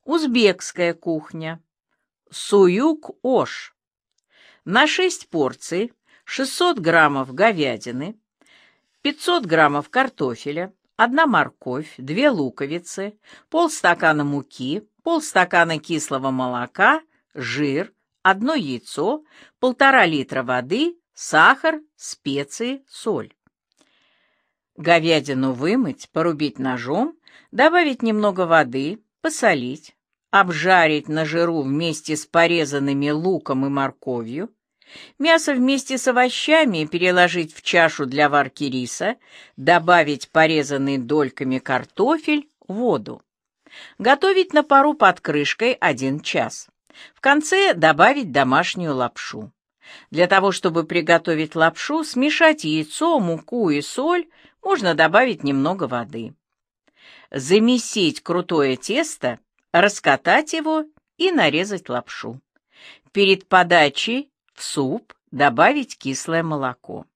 Узбекская кухня. Суюк-ош. На 6 порций 600 граммов говядины, 500 граммов картофеля, 1 морковь, 2 луковицы, полстакана муки, полстакана кислого молока, жир, 1 яйцо, 1,5 литра воды, сахар, специи, соль. Говядину вымыть, порубить ножом, добавить немного воды, посолить, обжарить на жиру вместе с порезанными луком и морковью, мясо вместе с овощами переложить в чашу для варки риса, добавить порезанный дольками картофель, воду. Готовить на пару под крышкой 1 час. В конце добавить домашнюю лапшу. Для того, чтобы приготовить лапшу, смешать яйцо, муку и соль, можно добавить немного воды. Замесить крутое тесто, раскатать его и нарезать лапшу. Перед подачей в суп добавить кислое молоко.